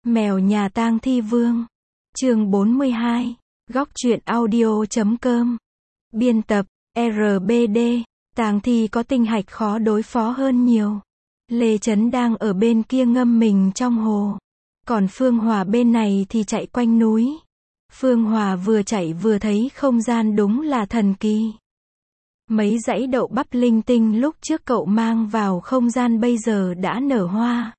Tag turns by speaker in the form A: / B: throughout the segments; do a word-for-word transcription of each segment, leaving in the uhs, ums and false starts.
A: Mèo nhà tang thi vương. Chương bốn mươi hai. Góc truyện audio chấm com. Biên tập R B D. Tang thi có tinh hạch khó đối phó hơn nhiều. Lê Chấn đang ở bên kia ngâm mình trong hồ. Còn Phương Hòa bên này thì chạy quanh núi. Phương Hòa vừa chạy vừa thấy không gian đúng là thần kỳ. Mấy dãy đậu bắp linh tinh lúc trước cậu mang vào không gian bây giờ đã nở hoa.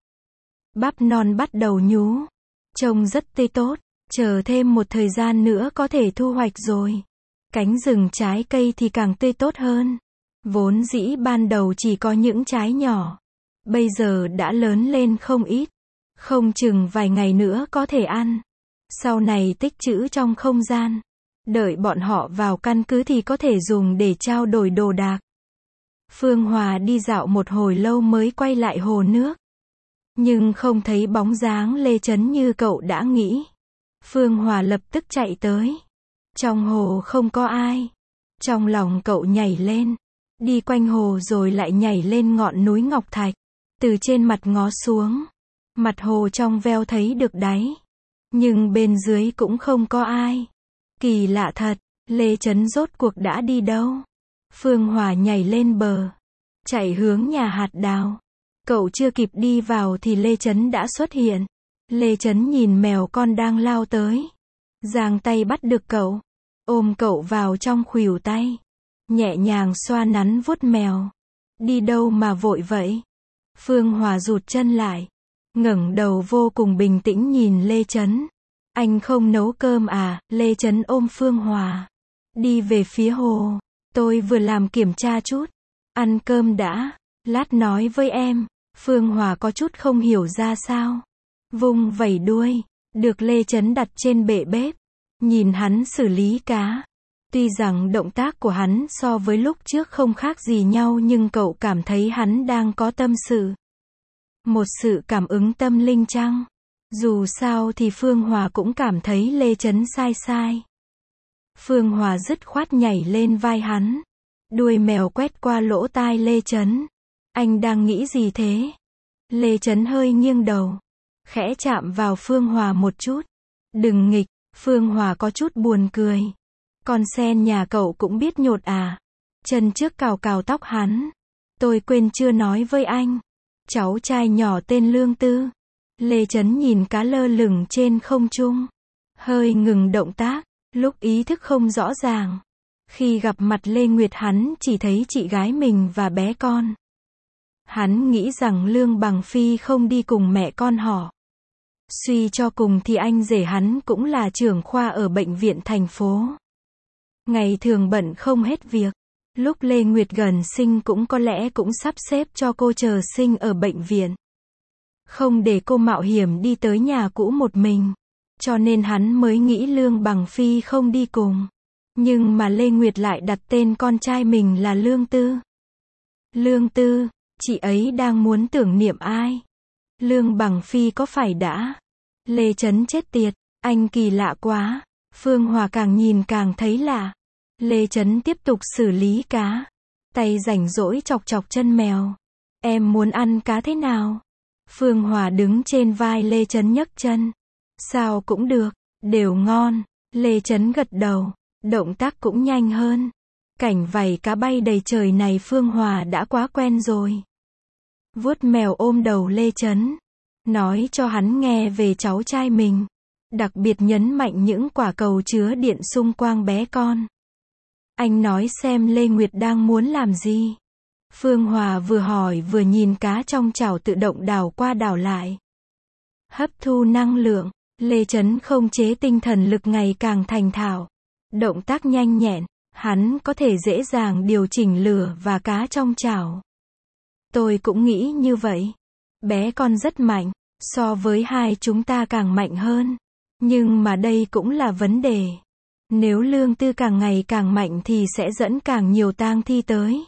A: Bắp non bắt đầu nhú. Trông rất tươi tốt. Chờ thêm một thời gian nữa có thể thu hoạch rồi. Cánh rừng trái cây thì càng tươi tốt hơn. Vốn dĩ ban đầu chỉ có những trái nhỏ. Bây giờ đã lớn lên không ít. Không chừng vài ngày nữa có thể ăn. Sau này tích trữ trong không gian. Đợi bọn họ vào căn cứ thì có thể dùng để trao đổi đồ đạc. Phương Hòa đi dạo một hồi lâu mới quay lại hồ nước. Nhưng không thấy bóng dáng Lê Chấn như cậu đã nghĩ. Phương Hòa lập tức chạy tới. Trong hồ không có ai. Trong lòng cậu nhảy lên. Đi quanh hồ rồi lại nhảy lên ngọn núi Ngọc Thạch. Từ trên mặt ngó xuống. Mặt hồ trong veo thấy được đáy. Nhưng bên dưới cũng không có ai. Kỳ lạ thật, Lê Chấn rốt cuộc đã đi đâu? Phương Hòa nhảy lên bờ. Chạy hướng nhà hạt đào. Cậu chưa kịp đi vào thì Lê Chấn đã xuất hiện. Lê Chấn nhìn mèo con đang lao tới. Giang tay bắt được cậu. Ôm cậu vào trong khuỷu tay. Nhẹ nhàng xoa nắn vuốt mèo. Đi đâu mà vội vậy? Phương Hòa rụt chân lại. Ngẩng đầu vô cùng bình tĩnh nhìn Lê Chấn. Anh không nấu cơm à? Lê Chấn ôm Phương Hòa. Đi về phía hồ. Tôi vừa làm kiểm tra chút. Ăn cơm đã. Lát nói với em. Phương Hòa có chút không hiểu ra sao. Vung vẩy đuôi. Được Lê Chấn đặt trên bệ bếp. Nhìn hắn xử lý cá. Tuy rằng động tác của hắn so với lúc trước không khác gì nhau nhưng cậu cảm thấy hắn đang có tâm sự. Một sự cảm ứng tâm linh chăng? Dù sao thì Phương Hòa cũng cảm thấy Lê Chấn sai sai. Phương Hòa dứt khoát nhảy lên vai hắn. Đuôi mèo quét qua lỗ tai Lê Chấn. Anh đang nghĩ gì thế? Lê Chấn hơi nghiêng đầu. Khẽ chạm vào Phương Hòa một chút. Đừng nghịch. Phương Hòa có chút buồn cười. Con sen nhà cậu cũng biết nhột à? Chân trước cào cào tóc hắn. Tôi quên chưa nói với anh. Cháu trai nhỏ tên Lương Tư. Lê Chấn nhìn cá lơ lửng trên không trung. Hơi ngừng động tác. Lúc ý thức không rõ ràng. Khi gặp mặt Lê Nguyệt hắn chỉ thấy chị gái mình và bé con. Hắn nghĩ rằng Lương Bằng Phi không đi cùng mẹ con họ. Suy cho cùng thì anh rể hắn cũng là trưởng khoa ở bệnh viện thành phố. Ngày thường bận không hết việc. Lúc Lê Nguyệt gần sinh cũng có lẽ cũng sắp xếp cho cô chờ sinh ở bệnh viện. Không để cô mạo hiểm đi tới nhà cũ một mình. Cho nên hắn mới nghĩ Lương Bằng Phi không đi cùng. Nhưng mà Lê Nguyệt lại đặt tên con trai mình là Lương Tư. Lương Tư, chị ấy đang muốn tưởng niệm ai? Lương Bằng Phi có phải đã? Lê Chấn chết tiệt, anh kỳ lạ quá. Phương Hòa càng nhìn càng thấy lạ. Lê Chấn tiếp tục xử lý cá. Tay rảnh rỗi chọc chọc chân mèo. Em muốn ăn cá thế nào? Phương Hòa đứng trên vai Lê Chấn nhấc chân. Sao cũng được, đều ngon. Lê Chấn gật đầu. Động tác cũng nhanh hơn. Cảnh vảy cá bay đầy trời này Phương Hòa đã quá quen rồi. Vuốt mèo ôm đầu Lê Chấn. Nói cho hắn nghe về cháu trai mình. Đặc biệt nhấn mạnh những quả cầu chứa điện xung quanh bé con. Anh nói xem Lê Nguyệt đang muốn làm gì. Phương Hòa vừa hỏi vừa nhìn cá trong chảo tự động đảo qua đảo lại. Hấp thu năng lượng. Lê Chấn không chế tinh thần lực ngày càng thành thạo. Động tác nhanh nhẹn. Hắn có thể dễ dàng điều chỉnh lửa và cá trong chảo. Tôi cũng nghĩ như vậy. Bé con rất mạnh. So với hai chúng ta càng mạnh hơn. Nhưng mà đây cũng là vấn đề. Nếu Lương Tư càng ngày càng mạnh thì sẽ dẫn càng nhiều tang thi tới.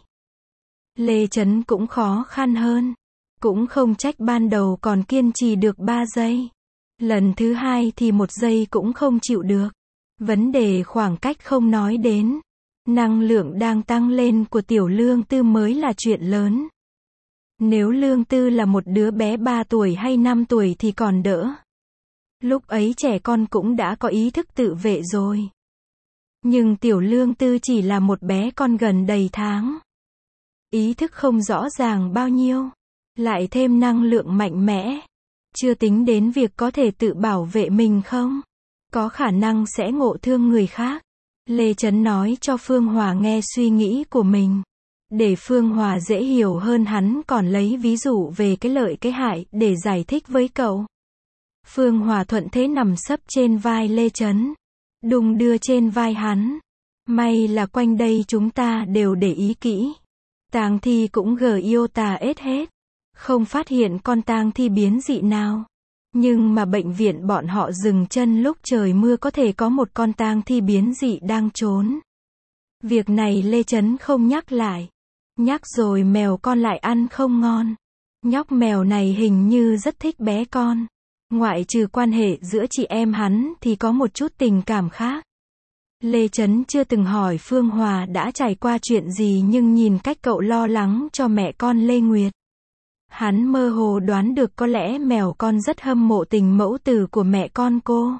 A: Lê Chấn cũng khó khăn hơn. Cũng không trách ban đầu còn kiên trì được ba giây. Lần thứ hai thì một giây cũng không chịu được. Vấn đề khoảng cách không nói đến. Năng lượng đang tăng lên của tiểu Lương Tư mới là chuyện lớn. Nếu Lương Tư là một đứa bé ba tuổi hay năm tuổi thì còn đỡ. Lúc ấy trẻ con cũng đã có ý thức tự vệ rồi. Nhưng Tiểu Lương Tư chỉ là một bé con gần đầy tháng. Ý thức không rõ ràng bao nhiêu. Lại thêm năng lượng mạnh mẽ. Chưa tính đến việc có thể tự bảo vệ mình không? Có khả năng sẽ ngộ thương người khác. Lê Chấn nói cho Phương Hòa nghe suy nghĩ của mình. Để Phương Hòa dễ hiểu hơn, hắn còn lấy ví dụ về cái lợi cái hại để giải thích với cậu. Phương Hòa thuận thế nằm sấp trên vai Lê Chấn. Đùng đưa trên vai hắn. May là quanh đây chúng ta đều để ý kỹ. Tang thi cũng giota hết. Không phát hiện con tang thi biến dị nào. Nhưng mà bệnh viện bọn họ dừng chân lúc trời mưa, có thể có một con tang thi biến dị đang trốn. Việc này Lê Chấn không nhắc lại. Nhắc rồi mèo con lại ăn không ngon. Nhóc mèo này hình như rất thích bé con. Ngoại trừ quan hệ giữa chị em hắn thì có một chút tình cảm khác. Lê Chấn chưa từng hỏi Phương Hòa đã trải qua chuyện gì, nhưng nhìn cách cậu lo lắng cho mẹ con Lê Nguyệt, hắn mơ hồ đoán được có lẽ mèo con rất hâm mộ tình mẫu tử của mẹ con cô.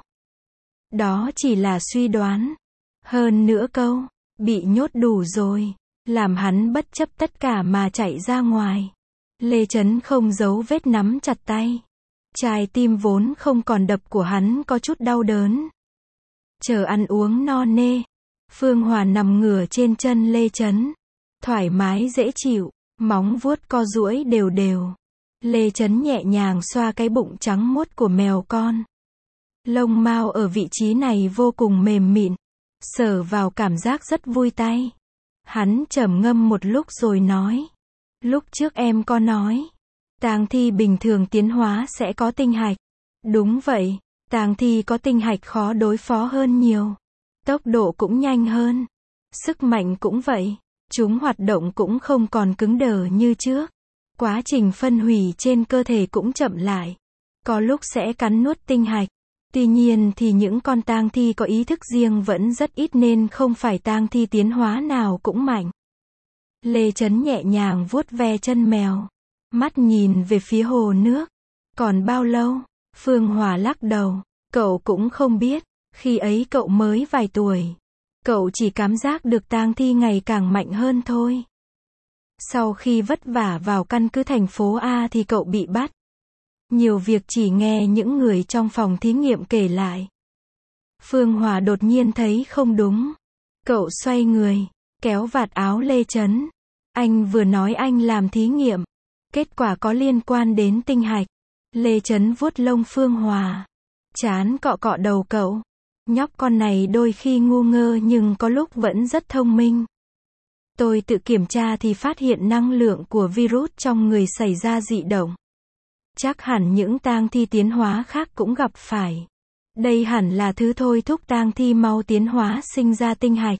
A: Đó chỉ là suy đoán. Hơn nữa câu, bị nhốt đủ rồi, làm hắn bất chấp tất cả mà chạy ra ngoài. Lê Chấn không giấu vết nắm chặt tay. Trái tim vốn không còn đập của hắn có chút đau đớn. Chờ ăn uống no nê, Phương Hòa nằm ngửa trên chân Lê Chấn. Thoải mái dễ chịu, móng vuốt co duỗi đều đều. Lê Chấn nhẹ nhàng xoa cái bụng trắng muốt của mèo con. Lông mao ở vị trí này vô cùng mềm mịn. Sờ vào cảm giác rất vui tay. Hắn trầm ngâm một lúc rồi nói. Lúc trước em có nói, tang thi bình thường tiến hóa sẽ có tinh hạch. Đúng vậy, tang thi có tinh hạch khó đối phó hơn nhiều. Tốc độ cũng nhanh hơn. Sức mạnh cũng vậy. Chúng hoạt động cũng không còn cứng đờ như trước. Quá trình phân hủy trên cơ thể cũng chậm lại. Có lúc sẽ cắn nuốt tinh hạch. Tuy nhiên thì những con tang thi có ý thức riêng vẫn rất ít, nên không phải tang thi tiến hóa nào cũng mạnh. Lê Chấn nhẹ nhàng vuốt ve chân mèo. Mắt nhìn về phía hồ nước. Còn bao lâu? Phương Hòa lắc đầu. Cậu cũng không biết. Khi ấy cậu mới vài tuổi. Cậu chỉ cảm giác được tang thi ngày càng mạnh hơn thôi. Sau khi vất vả vào căn cứ thành phố A thì cậu bị bắt. Nhiều việc chỉ nghe những người trong phòng thí nghiệm kể lại. Phương Hòa đột nhiên thấy không đúng. Cậu xoay người, kéo vạt áo Lê Chấn. Anh vừa nói anh làm thí nghiệm. Kết quả có liên quan đến tinh hạch. Lê Chấn vuốt lông Phương Hòa. Chán cọ cọ đầu cậu. Nhóc con này đôi khi ngu ngơ nhưng có lúc vẫn rất thông minh. Tôi tự kiểm tra thì phát hiện năng lượng của virus trong người xảy ra dị động. Chắc hẳn những tang thi tiến hóa khác cũng gặp phải. Đây hẳn là thứ thôi thúc tang thi mau tiến hóa sinh ra tinh hạch.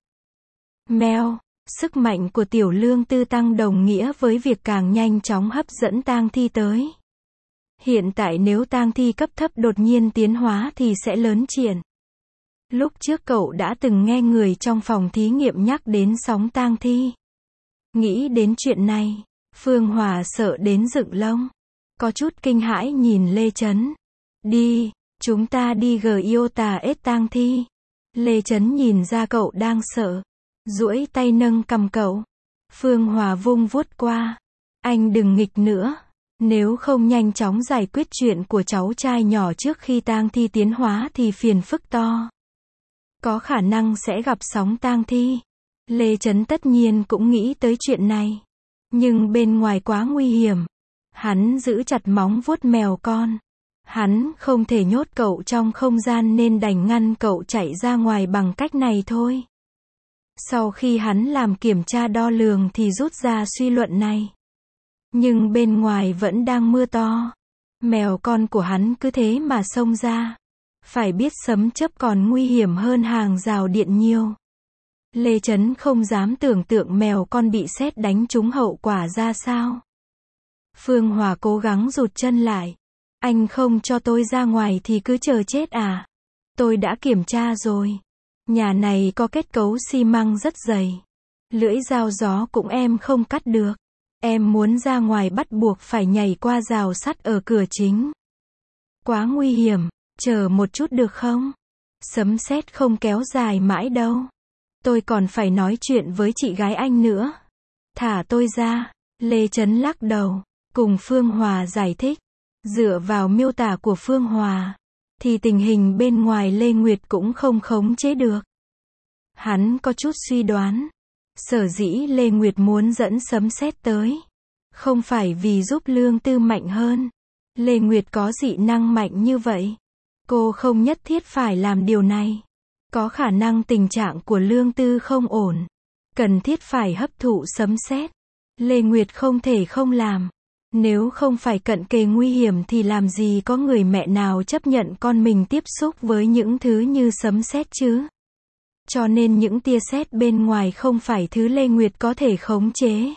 A: Mèo, sức mạnh của Tiểu Lương Tư tăng đồng nghĩa với việc càng nhanh chóng hấp dẫn tang thi tới. Hiện tại nếu tang thi cấp thấp đột nhiên tiến hóa thì sẽ lớn chuyện. Lúc trước cậu đã từng nghe người trong phòng thí nghiệm nhắc đến sóng tang thi. Nghĩ đến chuyện này, Phương Hòa sợ đến dựng lông. Có chút kinh hãi nhìn Lê Chấn. Đi, chúng ta đi giota ết tang thi. Lê Chấn nhìn ra cậu đang sợ. Duỗi tay nâng cầm cậu. Phương Hòa vung vuốt qua. Anh đừng nghịch nữa. Nếu không nhanh chóng giải quyết chuyện của cháu trai nhỏ trước khi tang thi tiến hóa thì phiền phức to. Có khả năng sẽ gặp sóng tang thi. Lê Chấn tất nhiên cũng nghĩ tới chuyện này. Nhưng bên ngoài quá nguy hiểm. Hắn giữ chặt móng vuốt mèo con. Hắn không thể nhốt cậu trong không gian nên đành ngăn cậu chạy ra ngoài bằng cách này thôi. Sau khi hắn làm kiểm tra đo lường thì rút ra suy luận này. Nhưng bên ngoài vẫn đang mưa to. Mèo con của hắn cứ thế mà xông ra. Phải biết sấm chớp còn nguy hiểm hơn hàng rào điện nhiều. Lê Chấn không dám tưởng tượng mèo con bị sét đánh trúng hậu quả ra sao. Phương Hòa cố gắng rụt chân lại. Anh không cho tôi ra ngoài thì cứ chờ chết à? Tôi đã kiểm tra rồi. Nhà này có kết cấu xi măng rất dày. Lưỡi dao gió cũng em không cắt được. Em muốn ra ngoài bắt buộc phải nhảy qua rào sắt ở cửa chính. Quá nguy hiểm. Chờ một chút được không? Sấm sét không kéo dài mãi đâu. Tôi còn phải nói chuyện với chị gái anh nữa. Thả tôi ra. Lê Chấn lắc đầu, cùng Phương Hòa giải thích. Dựa vào miêu tả của Phương Hòa, thì tình hình bên ngoài Lê Nguyệt cũng không khống chế được. Hắn có chút suy đoán. Sở dĩ Lê Nguyệt muốn dẫn sấm sét tới. Không phải vì giúp Lương Tư mạnh hơn. Lê Nguyệt có dị năng mạnh như vậy. Cô không nhất thiết phải làm điều này. Có khả năng tình trạng của Lương Tư không ổn. Cần thiết phải hấp thụ sấm sét. Lê Nguyệt không thể không làm. Nếu không phải cận kề nguy hiểm thì làm gì có người mẹ nào chấp nhận con mình tiếp xúc với những thứ như sấm sét chứ. Cho nên những tia sét bên ngoài không phải thứ Lê Nguyệt có thể khống chế.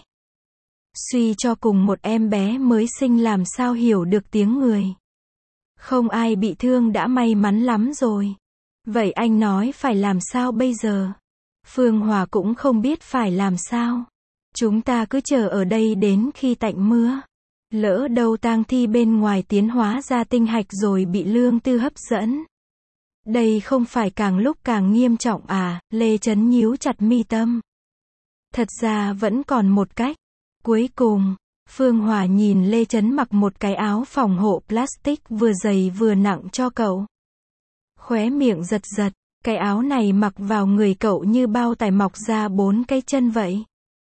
A: Suy cho cùng một em bé mới sinh làm sao hiểu được tiếng người. Không ai bị thương đã may mắn lắm rồi. Vậy anh nói phải làm sao bây giờ? Phương Hòa cũng không biết phải làm sao. Chúng ta cứ chờ ở đây đến khi tạnh mưa. Lỡ đâu tang thi bên ngoài tiến hóa ra tinh hạch rồi bị Lương Tư hấp dẫn. Đây không phải càng lúc càng nghiêm trọng à? Lê Chấn nhíu chặt mi tâm. Thật ra vẫn còn một cách. Cuối cùng, Phương Hòa nhìn Lê Chấn mặc một cái áo phòng hộ plastic vừa dày vừa nặng cho cậu. Khóe miệng giật giật, cái áo này mặc vào người cậu như bao tải mọc ra bốn cái chân vậy.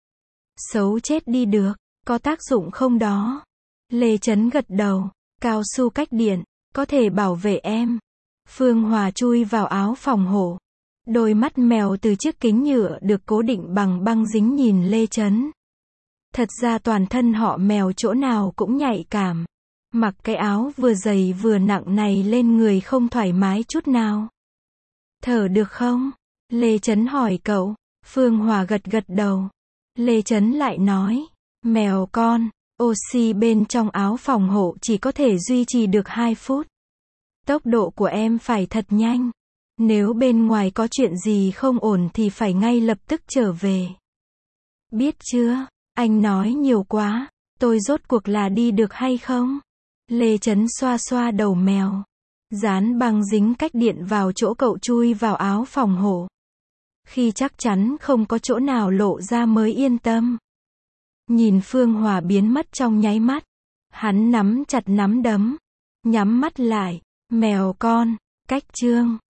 A: Xấu chết đi được, có tác dụng không đó? Lê Chấn gật đầu, cao su cách điện, có thể bảo vệ em. Phương Hòa chui vào áo phòng hộ. Đôi mắt mèo từ chiếc kính nhựa được cố định bằng băng dính nhìn Lê Chấn. Thật ra toàn thân họ mèo chỗ nào cũng nhạy cảm. Mặc cái áo vừa dày vừa nặng này lên người không thoải mái chút nào. Thở được không? Lê Chấn hỏi cậu. Phương Hòa gật gật đầu. Lê Chấn lại nói. Mèo con, oxy bên trong áo phòng hộ chỉ có thể duy trì được hai phút. Tốc độ của em phải thật nhanh. Nếu bên ngoài có chuyện gì không ổn thì phải ngay lập tức trở về. Biết chưa? Anh nói nhiều quá. Tôi rốt cuộc là đi được hay không? Lê Chấn xoa xoa đầu mèo. Dán băng dính cách điện vào chỗ cậu chui vào áo phòng hộ. Khi chắc chắn không có chỗ nào lộ ra mới yên tâm. Nhìn Phương Hòa biến mất trong nháy mắt. Hắn nắm chặt nắm đấm. Nhắm mắt lại. Mèo con, cách chương.